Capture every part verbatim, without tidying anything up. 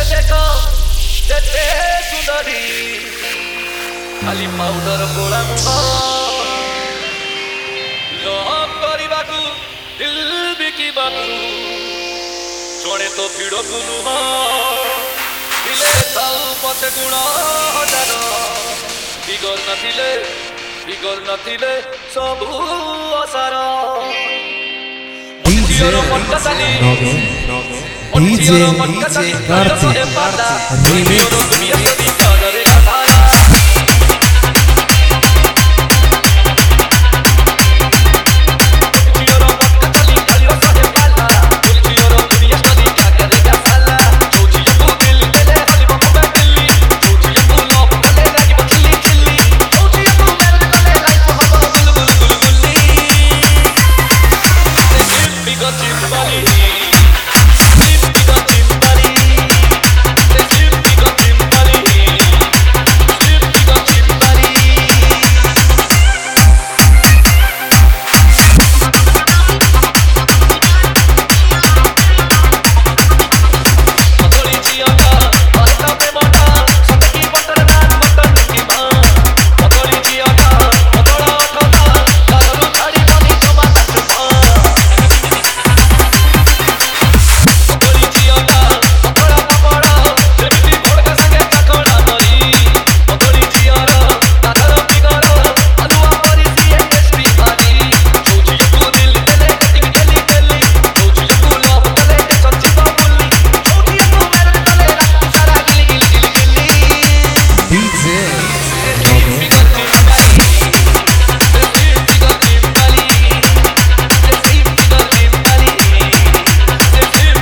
देखो जेते सुंदरी खाली पाउडर गोला मुह लव करबाकू दिल बिकिबाकू जड़े तो भिड़ को नुह दिले थाऊ पछे गुण हजार बिगर नथिले बिगर नथिले सबू असार DJ DJ Kartik remix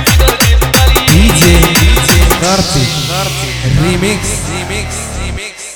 Remix, remix, remix.